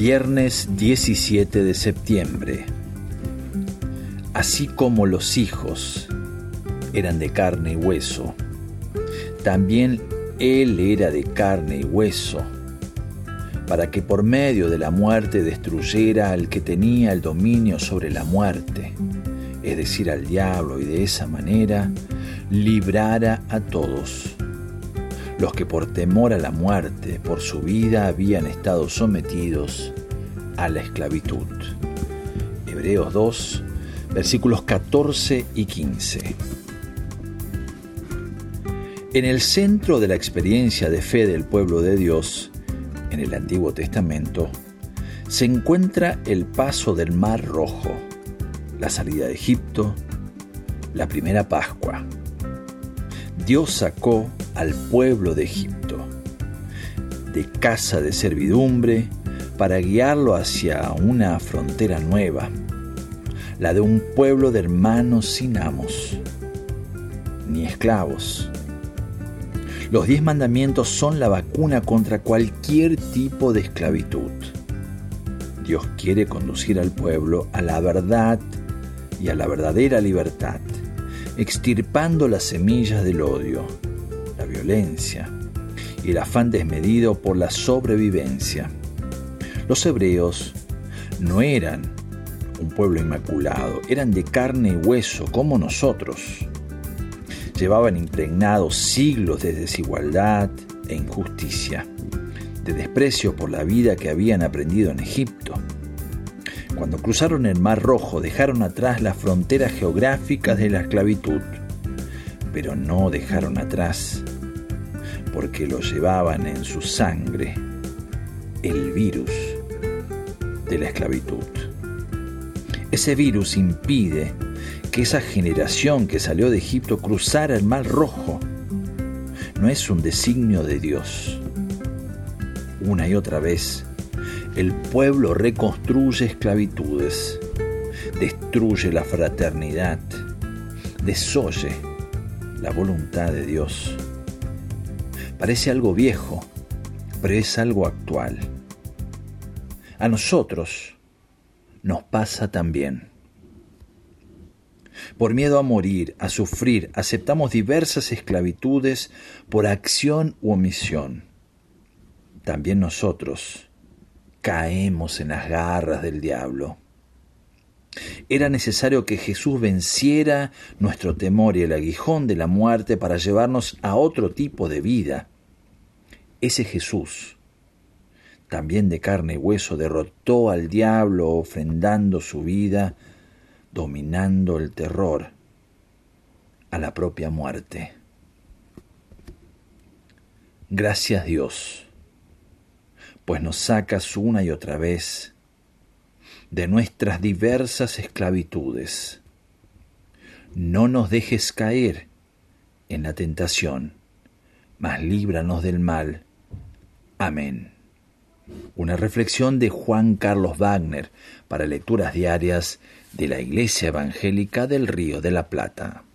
Viernes 17 de septiembre. Así como los hijos eran de carne y hueso, también Él era de carne y hueso, para que por medio de la muerte destruyera al que tenía el dominio sobre la muerte, es decir, al diablo, y de esa manera librara a todos los que por temor a la muerte, por su vida, habían estado sometidos a la esclavitud. Hebreos 2, versículos 14 y 15. En el centro de la experiencia de fe del pueblo de Dios, en el Antiguo Testamento, se encuentra el paso del Mar Rojo, la salida de Egipto, la primera Pascua. Dios sacó al pueblo de Egipto, de casa de servidumbre, para guiarlo hacia una frontera nueva, la de un pueblo de hermanos sin amos, ni esclavos. Los 10 mandamientos son la vacuna contra cualquier tipo de esclavitud. Dios quiere conducir al pueblo a la verdad y a la verdadera libertad, extirpando las semillas del odio, la violencia y el afán desmedido por la sobrevivencia. Los hebreos no eran un pueblo inmaculado, eran de carne y hueso como nosotros. Llevaban impregnados siglos de desigualdad e injusticia, de desprecio por la vida que habían aprendido en Egipto. Cuando cruzaron el Mar Rojo, dejaron atrás las fronteras geográficas de la esclavitud, pero no dejaron atrás, porque lo llevaban en su sangre, el virus de la esclavitud. Ese virus impide que esa generación que salió de Egipto cruzara el Mar Rojo. No es un designio de Dios. Una y otra vez, el pueblo reconstruye esclavitudes, destruye la fraternidad, desoye la voluntad de Dios. Parece algo viejo, pero es algo actual. A nosotros nos pasa también. Por miedo a morir, a sufrir, aceptamos diversas esclavitudes por acción u omisión. También nosotros caemos en las garras del diablo. Era necesario que Jesús venciera nuestro temor y el aguijón de la muerte para llevarnos a otro tipo de vida. Ese Jesús, también de carne y hueso, derrotó al diablo ofrendando su vida, dominando el terror a la propia muerte. Gracias Dios, pues nos sacas una y otra vez de nuestras diversas esclavitudes. No nos dejes caer en la tentación, mas líbranos del mal. Amén. Una reflexión de Juan Carlos Wagner para lecturas diarias de la Iglesia Evangélica del Río de la Plata.